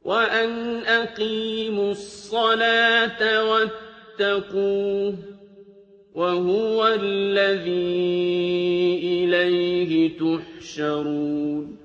وأن أقيموا الصلاة واتقوه وهو الذي إليه تحشرون